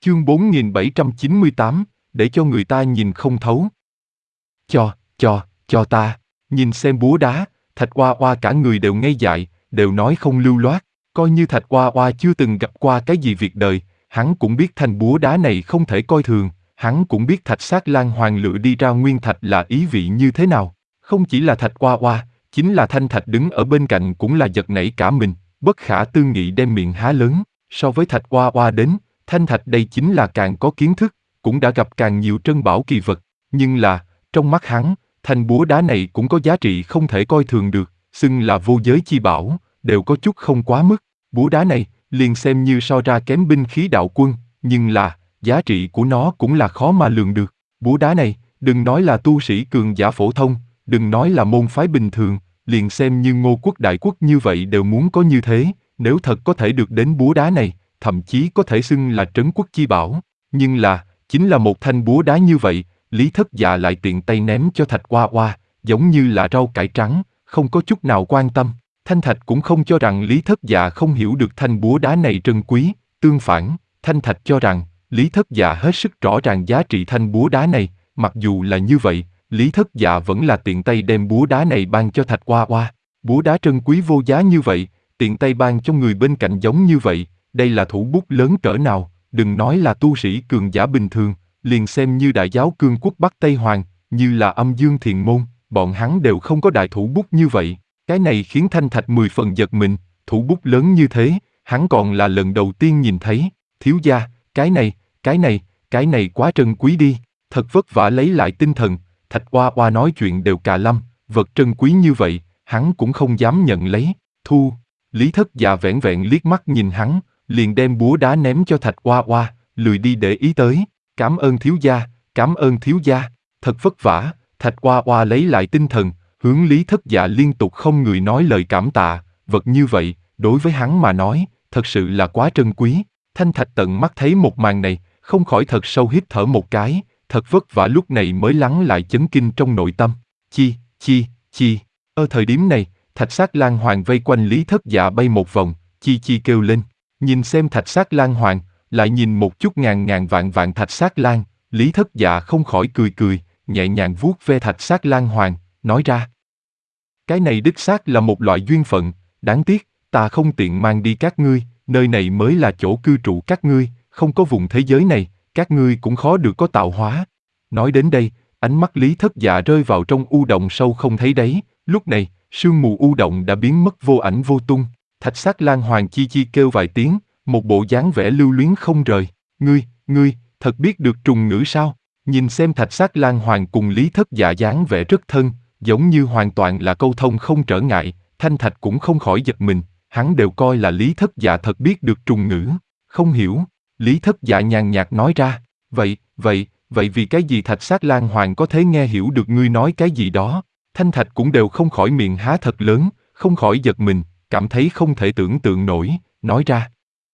Chương 4798, để cho người ta nhìn không thấu. Cho ta, nhìn xem búa đá, Thạch Oa Oa cả người đều ngây dại, đều nói không lưu loát, coi như Thạch Oa Oa chưa từng gặp qua cái gì việc đời, hắn cũng biết thanh búa đá này không thể coi thường, hắn cũng biết Thạch Sát Lan Hoàng lựa đi ra nguyên thạch là ý vị như thế nào. Không chỉ là Thạch Oa Oa, chính là Thanh Thạch đứng ở bên cạnh cũng là giật nảy cả mình, bất khả tư nghị đem miệng há lớn, so với Thạch Oa Oa đến, Thanh Thạch đây chính là càng có kiến thức, cũng đã gặp càng nhiều trân bảo kỳ vật, nhưng là, trong mắt hắn, thanh búa đá này cũng có giá trị không thể coi thường được, xưng là vô giới chi bảo, đều có chút không quá mức. Búa đá này, liền xem như so ra kém binh khí đạo quân, nhưng là, giá trị của nó cũng là khó mà lường được. Búa đá này, đừng nói là tu sĩ cường giả phổ thông, đừng nói là môn phái bình thường, liền xem như Ngô quốc đại quốc như vậy đều muốn có như thế, nếu thật có thể được đến búa đá này, thậm chí có thể xưng là trấn quốc chi bảo. Nhưng là, chính là một thanh búa đá như vậy, Lý Thất Dạ lại tiện tay ném cho Thạch Oa Oa, giống như là rau cải trắng, không có chút nào quan tâm. Thanh Thạch cũng không cho rằng Lý Thất Dạ không hiểu được thanh búa đá này trân quý, tương phản, Thanh Thạch cho rằng, Lý Thất Dạ hết sức rõ ràng giá trị thanh búa đá này, mặc dù là như vậy, Lý Thất Dạ vẫn là tiện tay đem búa đá này ban cho Thạch Oa Oa. Búa đá trân quý vô giá như vậy, tiện tay ban cho người bên cạnh giống như vậy, đây là thủ bút lớn cỡ nào, đừng nói là tu sĩ cường giả bình thường, liền xem như đại giáo cương quốc Bắc Tây Hoàng, như là Âm Dương Thiền Môn, bọn hắn đều không có đại thủ bút như vậy. Cái này khiến Thanh Thạch 10 phần giật mình, thủ bút lớn như thế, hắn còn là lần đầu tiên nhìn thấy. Thiếu gia, cái này quá trân quý đi, thật vất vả lấy lại tinh thần, Thạch Oa Oa nói chuyện đều cà lâm, vật trân quý như vậy, hắn cũng không dám nhận lấy. Thu. Lý Thất Dạ vẻn vẹn liếc mắt nhìn hắn, liền đem búa đá ném cho Thạch Oa Oa, lười đi để ý tới. Cảm ơn thiếu gia, thật vất vả. Thạch Oa Oa lấy lại tinh thần, hướng Lý Thất Dạ liên tục không người nói lời cảm tạ, vật như vậy, đối với hắn mà nói, thật sự là quá trân quý. Thanh Thạch tận mắt thấy một màn này, không khỏi thật sâu hít thở một cái, thật vất vả lúc này mới lắng lại chấn kinh trong nội tâm. Ở thời điểm này, Thạch Sát Lan Hoàng vây quanh Lý Thất Dạ bay một vòng, chi kêu lên, nhìn xem Thạch Sát Lan Hoàng, lại nhìn một chút ngàn vạn Thạch Sát Lan, Lý Thất Dạ không khỏi cười, nhẹ nhàng vuốt ve Thạch Sát Lan Hoàng, nói ra. Cái này đích xác là một loại duyên phận, đáng tiếc, ta không tiện mang đi các ngươi, nơi này mới là chỗ cư trụ các ngươi, không có vùng thế giới này, các ngươi cũng khó được có tạo hóa. Nói đến đây, ánh mắt Lý Thất Dạ rơi vào trong u động sâu không thấy đáy, lúc này, sương mù u động đã biến mất vô ảnh vô tung, Thạch Sát Lan Hoàng chi kêu vài tiếng, một bộ dáng vẻ lưu luyến không rời. Ngươi, thật biết được trùng ngữ sao? Nhìn xem Thạch Sát Lan Hoàng cùng Lý Thất Dạ dáng vẻ rất thân, giống như hoàn toàn là câu thông không trở ngại, Thanh Thạch cũng không khỏi giật mình, hắn đều coi là Lý Thất Dạ thật biết được trùng ngữ. Không hiểu, Lý Thất Dạ nhàn nhạt nói ra, vậy vì cái gì Thạch Sát Lan Hoàng có thể nghe hiểu được ngươi nói cái gì đó? Thanh Thạch cũng đều không khỏi miệng há thật lớn, không khỏi giật mình, cảm thấy không thể tưởng tượng nổi, nói ra.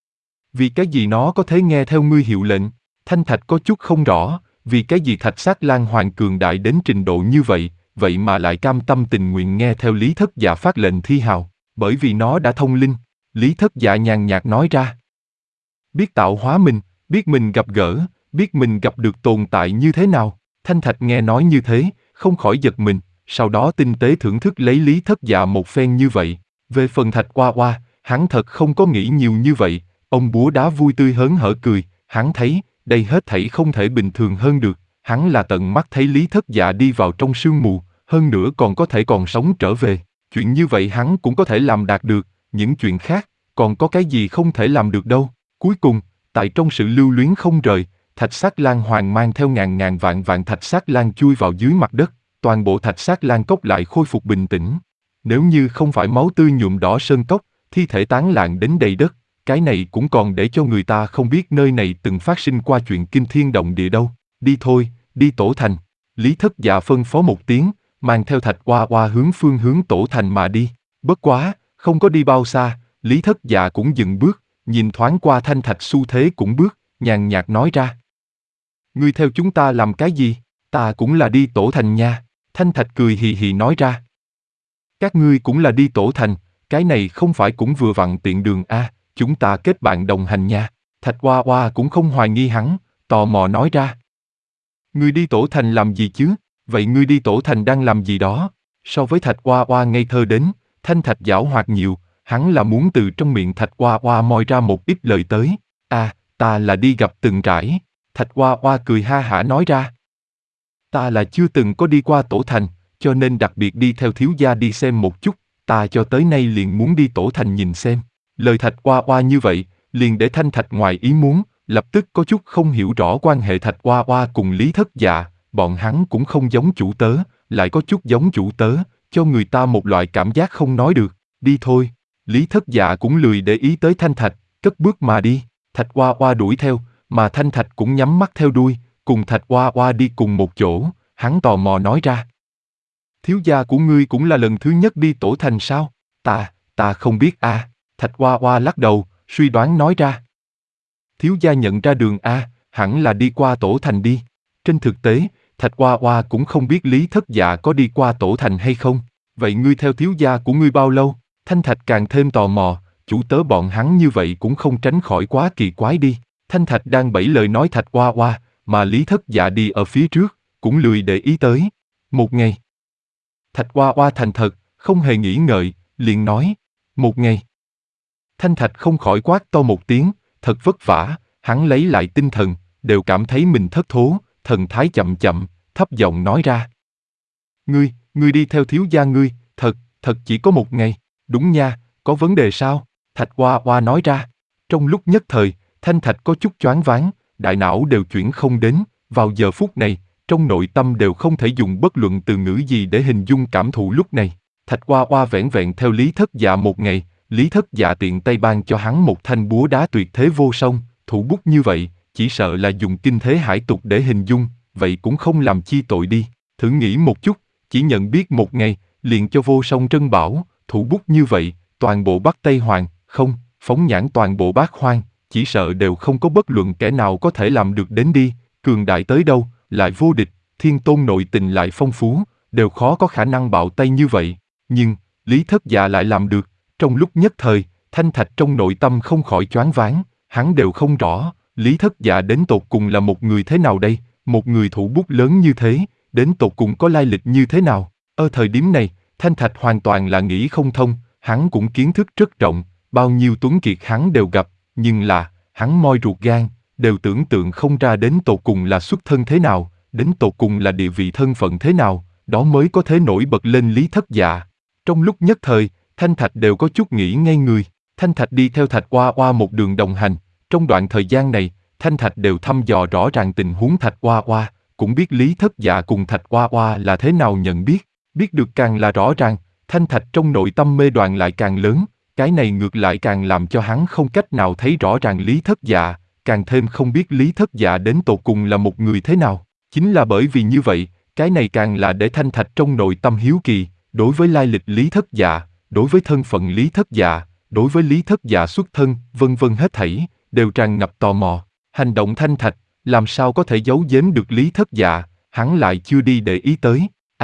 Vì cái gì nó có thể nghe theo ngươi hiệu lệnh? Thanh Thạch có chút không rõ, vì cái gì Thạch Sát Lan Hoàng cường đại đến trình độ như vậy, vậy mà lại cam tâm tình nguyện nghe theo Lý Thất Dạ phát lệnh thi hào, bởi vì nó đã thông linh. Lý Thất Dạ nhàn nhạt nói ra. Biết tạo hóa mình, biết mình gặp gỡ, biết mình gặp được tồn tại như thế nào. Thanh Thạch nghe nói như thế, không khỏi giật mình, sau đó tinh tế thưởng thức lấy Lý Thất Dạ một phen như vậy. Về phần Thạch Oa Oa, hắn thật không có nghĩ nhiều như vậy, ông búa đá vui tươi hớn hở cười, hắn thấy, đây hết thảy không thể bình thường hơn được, hắn là tận mắt thấy Lý Thất Dạ đi vào trong sương mù, hơn nữa còn có thể còn sống trở về, chuyện như vậy hắn cũng có thể làm đạt được, những chuyện khác, còn có cái gì không thể làm được đâu. Cuối cùng, tại trong sự lưu luyến không rời, Thạch Sát Lan Hoàng mang theo ngàn vạn Thạch Sát Lan chui vào dưới mặt đất, toàn bộ Thạch Sát Lan cốc lại khôi phục bình tĩnh. Nếu như không phải máu tươi nhuộm đỏ sơn cốc, thi thể tán loạn đến đầy đất, cái này cũng còn để cho người ta không biết nơi này từng phát sinh qua chuyện kinh thiên động địa đâu. Đi thôi, đi Tổ Thành. Lý Thất Dạ phân phó một tiếng, mang theo Thạch Oa Oa hướng Tổ Thành mà đi. Bất quá, không có đi bao xa, Lý Thất Dạ cũng dừng bước, nhìn thoáng qua Thanh Thạch xu thế cũng bước, nhàn nhạt nói ra. Ngươi theo chúng ta làm cái gì? Ta cũng là đi Tổ Thành nha. Thanh Thạch cười hì hì nói ra. Các ngươi cũng là đi Tổ Thành, cái này không phải cũng vừa vặn tiện đường a, chúng ta kết bạn đồng hành nha. Thạch Hoa Hoa cũng không hoài nghi hắn, tò mò nói ra. Ngươi đi Tổ Thành làm gì chứ? Vậy ngươi đi Tổ Thành đang làm gì đó? So với Thạch Hoa Hoa ngây thơ đến, Thanh Thạch giảo hoạt nhiều, hắn là muốn từ trong miệng Thạch Hoa Hoa moi ra một ít lời tới. À, ta là đi gặp Từng Trải. Thạch Hoa Hoa cười ha hả nói ra. Ta là chưa từng có đi qua Tổ Thành, cho nên đặc biệt đi theo thiếu gia đi xem một chút, ta cho tới nay liền muốn đi Tổ Thành nhìn xem. Lời Thạch Hoa Hoa như vậy, liền để Thanh Thạch ngoài ý muốn, lập tức có chút không hiểu rõ quan hệ Thạch Hoa Hoa cùng Lý Thất Dạ, bọn hắn cũng không giống chủ tớ, lại có chút giống chủ tớ, cho người ta một loại cảm giác không nói được, đi thôi. Lý Thất Dạ cũng lười để ý tới Thanh Thạch, cất bước mà đi, Thạch Hoa Hoa đuổi theo, mà Thanh Thạch cũng nhắm mắt theo đuôi, cùng Thạch Hoa Hoa đi cùng một chỗ, hắn tò mò nói ra. Thiếu gia của ngươi cũng là lần thứ nhất đi Tổ Thành sao? Ta không biết a. Thạch Hoa Hoa lắc đầu, suy đoán nói ra. Thiếu gia nhận ra đường a, hẳn là đi qua Tổ Thành đi. Trên thực tế, Thạch Hoa Hoa cũng không biết Lý Thất Dạ có đi qua Tổ Thành hay không. Vậy ngươi theo thiếu gia của ngươi bao lâu? Thanh Thạch càng thêm tò mò, chủ tớ bọn hắn như vậy cũng không tránh khỏi quá kỳ quái đi. Thanh Thạch đang bẫy lời nói Thạch Hoa Hoa, mà Lý Thất Dạ đi ở phía trước, cũng lười để ý tới. Một ngày. Thạch Hoa Hoa thành thật, không hề nghĩ ngợi, liền nói. Một ngày. Thanh Thạch không khỏi quát to một tiếng, thật vất vả, hắn lấy lại tinh thần, đều cảm thấy mình thất thố, thần thái chậm chậm, thấp giọng nói ra. Ngươi đi theo thiếu gia ngươi, thật chỉ có một ngày, đúng nha, có vấn đề sao? Thạch Hoa Hoa nói ra. Trong lúc nhất thời, Thanh Thạch có chút choáng váng, đại não đều chuyển không đến, vào giờ phút này, trong nội tâm đều không thể dùng bất luận từ ngữ gì để hình dung cảm thụ lúc này. Thạch Hoa Hoa vẻn vẹn theo Lý Thất Dạ một ngày, Lý Thất Dạ tiện tay ban cho hắn một thanh búa đá tuyệt thế vô song, thủ bút như vậy, chỉ sợ là dùng kinh thế hải tục để hình dung, vậy cũng không làm chi tội đi. Thử nghĩ một chút, chỉ nhận biết một ngày, liền cho vô song trân bảo, thủ bút như vậy, toàn bộ Bắc Tây Hoàng, không, phóng nhãn toàn bộ Bát Hoang, chỉ sợ đều không có bất luận kẻ nào có thể làm được đến đi, cường đại tới đâu, lại vô địch, thiên tôn nội tình lại phong phú, đều khó có khả năng bạo tay như vậy. Nhưng, Lý Thất Dạ lại làm được, trong lúc nhất thời, Thanh Thạch trong nội tâm không khỏi choáng váng, hắn đều không rõ, Lý Thất Dạ đến tột cùng là một người thế nào đây, một người thủ bút lớn như thế, đến tột cùng có lai lịch như thế nào. Ở thời điểm này, Thanh Thạch hoàn toàn là nghĩ không thông, hắn cũng kiến thức rất rộng, bao nhiêu tuấn kiệt hắn đều gặp, nhưng là, hắn moi ruột gan, đều tưởng tượng không ra đến tột cùng là xuất thân thế nào, đến tột cùng là địa vị thân phận thế nào, đó mới có thể nổi bật lên Lý Thất Dạ. Trong lúc nhất thời, Thanh Thạch đều có chút nghĩ ngây người. Thanh Thạch đi theo Thạch Hoa Hoa một đường đồng hành, trong đoạn thời gian này, Thanh Thạch đều thăm dò rõ ràng tình huống Thạch Hoa Hoa, cũng biết Lý Thất Dạ cùng Thạch Hoa Hoa là thế nào nhận biết được càng là rõ ràng, Thanh Thạch trong nội tâm mê đoàn lại càng lớn, cái này ngược lại càng làm cho hắn không cách nào thấy rõ ràng Lý Thất Dạ, càng thêm không biết Lý Thất Dạ đến tột cùng là một người thế nào. Chính là bởi vì như vậy, cái này càng là để Thanh Thạch trong nội tâm hiếu kỳ, đối với lai lịch Lý Thất Dạ, đối với thân phận Lý Thất Dạ, đối với Lý Thất Dạ xuất thân, vân vân hết thảy, đều tràn ngập tò mò. Hành động Thanh Thạch, làm sao có thể giấu giếm được Lý Thất Dạ, hắn lại chưa đi để ý tới.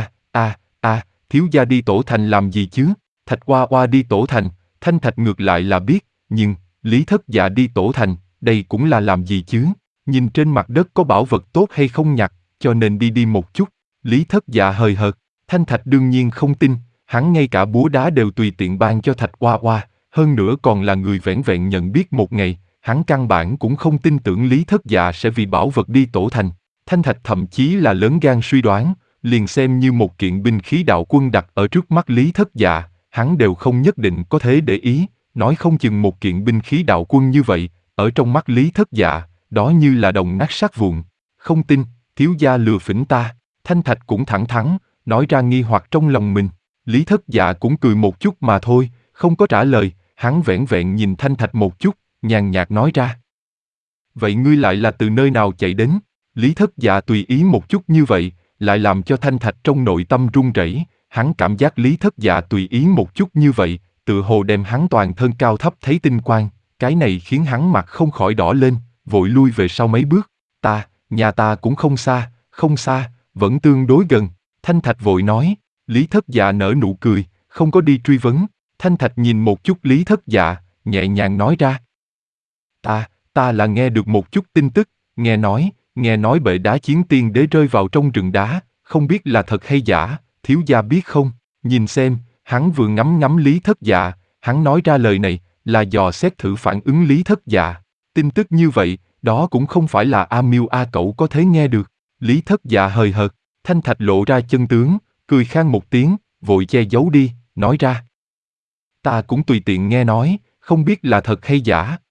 Thiếu gia đi Tổ Thành làm gì chứ? Thạch Hoa Hoa đi Tổ Thành, Thanh Thạch ngược lại là biết, nhưng, Lý Thất Dạ đi Tổ Thành, đây cũng là làm gì chứ? Nhìn trên mặt đất có bảo vật tốt hay không nhặt, cho nên đi một chút. Lý Thất Dạ hời hợt, Thanh Thạch đương nhiên không tin, hắn ngay cả búa đá đều tùy tiện ban cho Thạch Hoa Hoa, hơn nữa còn là người vẻn vẹn nhận biết một ngày, hắn căn bản cũng không tin tưởng Lý Thất Dạ sẽ vì bảo vật đi Tổ Thành. Thanh Thạch thậm chí là lớn gan suy đoán, liền xem như một kiện binh khí đạo quân đặt ở trước mắt Lý Thất Dạ, hắn đều không nhất định có thể để ý, nói không chừng một kiện binh khí đạo quân như vậy, ở trong mắt Lý Thất Dạ, đó như là đồng nát sát vụn. Không tin, thiếu gia lừa phỉnh ta. Thanh Thạch cũng thẳng thắn, nói ra nghi hoặc trong lòng mình. Lý Thất Dạ cũng cười một chút mà thôi, không có trả lời, hắn vẻn vẹn nhìn Thanh Thạch một chút, nhàn nhạt nói ra. Vậy ngươi lại là từ nơi nào chạy đến? Lý Thất Dạ tùy ý một chút như vậy, lại làm cho Thanh Thạch trong nội tâm run rẩy. Hắn cảm giác Lý Thất Dạ tùy ý một chút như vậy, tựa hồ đem hắn toàn thân cao thấp thấy tinh quang, cái này khiến hắn mặt không khỏi đỏ lên, vội lui về sau mấy bước. Nhà ta cũng không xa, vẫn tương đối gần. Thanh Thạch vội nói. Lý Thất Dạ nở nụ cười, không có đi truy vấn. Thanh Thạch nhìn một chút Lý Thất Dạ, nhẹ nhàng nói ra. Ta là nghe được một chút tin tức, nghe nói bệ đá chiến tiên đế rơi vào trong rừng đá, không biết là thật hay giả, thiếu gia biết không? Nhìn xem, hắn vừa ngắm ngắm Lý Thất Dạ, hắn nói ra lời này, là dò xét thử phản ứng Lý Thất Dạ. Tin tức như vậy, đó cũng không phải là A Miêu A Cẩu có thể nghe được. Lý Thất Dạ hời hợt, Thanh Thạch lộ ra chân tướng, cười khan một tiếng, vội che giấu đi, nói ra. Ta cũng tùy tiện nghe nói, không biết là thật hay giả.